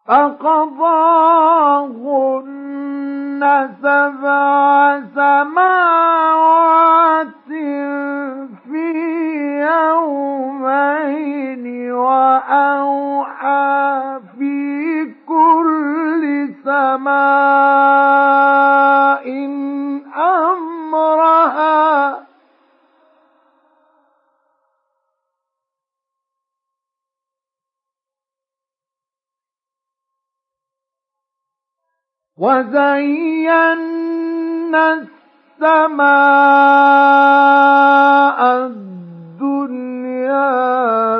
فقضاهن 7 سماوات في يومين وأوحى في كل سماء أمرها وزينا السماء الدنيا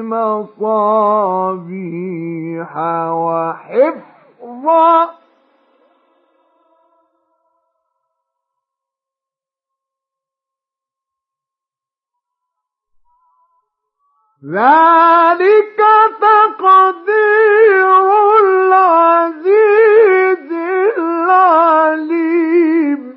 بمصابيح وحفظا ذلك تقدير العزيز العليم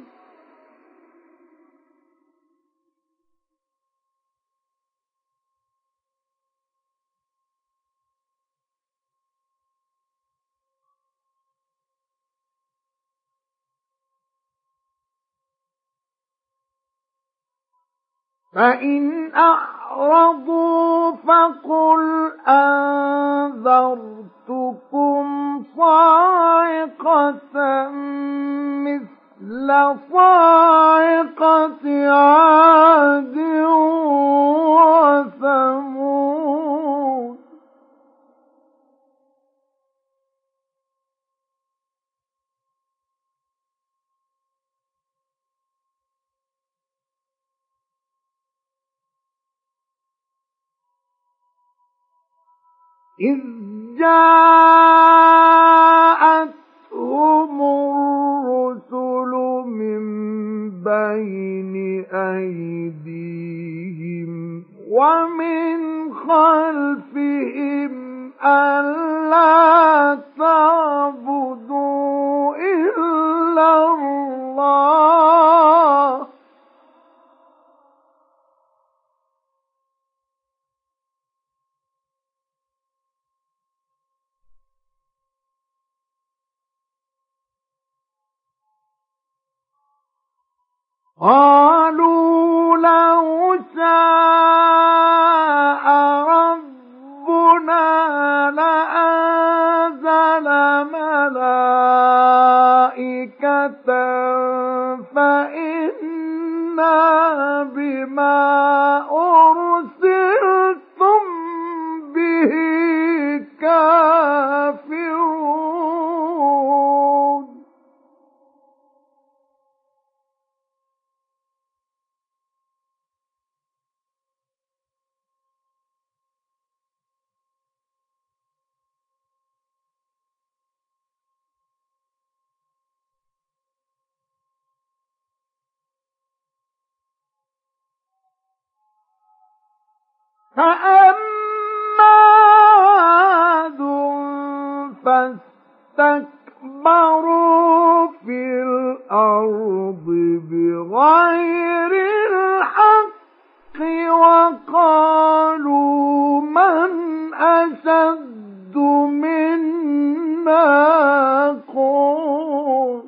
فإن أعرضوا فقل أنذرتكم صاعقة مثل صاعقة عاد وثمود إذ جاءتهم الرسل من بين أيديهم ومن خلفهم ألا تعبدوا إلا الله قالوا لو شاء ربنا لأنزل ملائكة فإنا بما أرسلتم به كافرون فأما عاد فاستكبروا في الأرض بغير الحق وقالوا من أشد منا قوة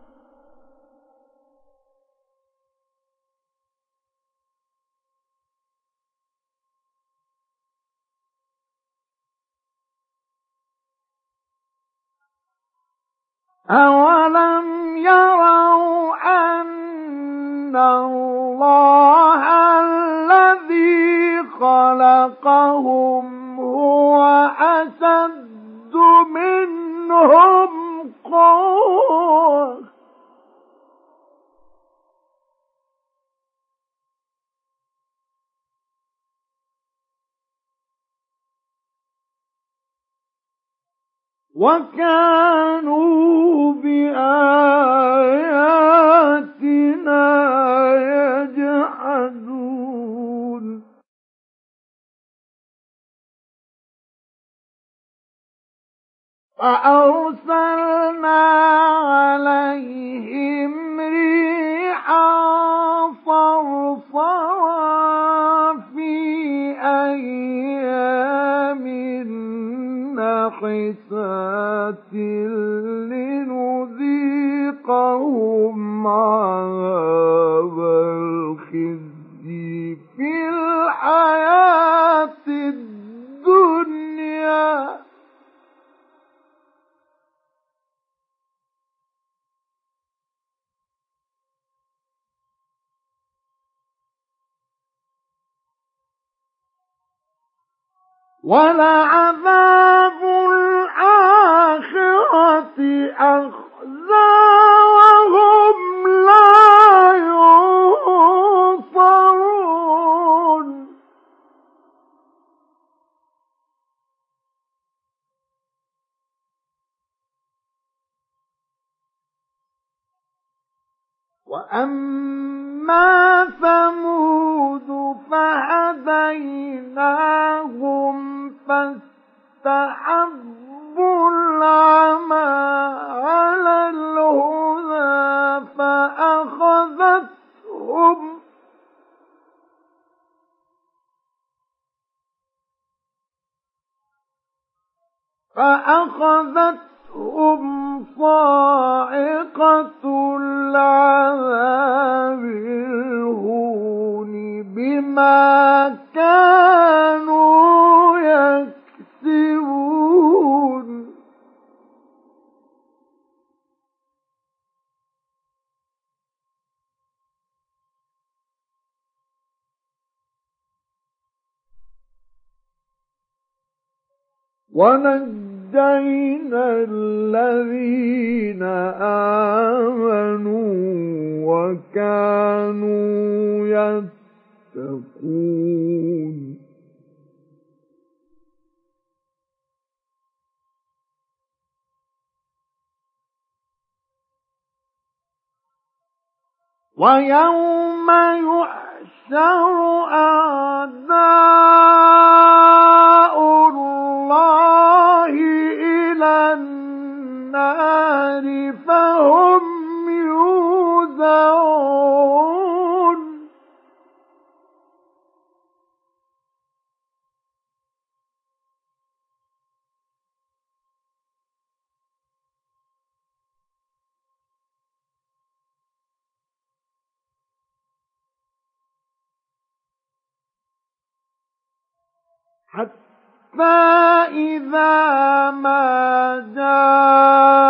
أولم يروا أن الله الذي خلقهم هو أشد منهم قوة وكانوا بآياتنا يجحدون فأرسلنا عليهم ريحا صرصرا في أيام ناحسات لنذيقهم عذاب الخزي في الحياة الدنيا وَلَعَذَابُ الْآخِرَةِ أَخْزَىٰ وَهُمْ لَا يُنصَرُونَ وَأَمَّا ثَمُودُ فَهَدَيْنَاهُمْ فَاسْتَحَبُّوا الْعَمَىٰ عَلَى الْهُدَىٰ فَأَخَذَتْهُمْ صَاعِقَةُ الْعَذَابِ الْهُونِ بِمَا كَانُوا يَكْسِبُونَ وَنَجَّيْنَا الَّذِينَ آمَنُوا وَكَانُوا يَتَّقُونَ وَيَوْمَ يُحْشَرُ أَعْدَاءُ اللَّهِ إِلَى النَّارِ فَهُمْ يُوزَعُونَ حتى إذا ما جاء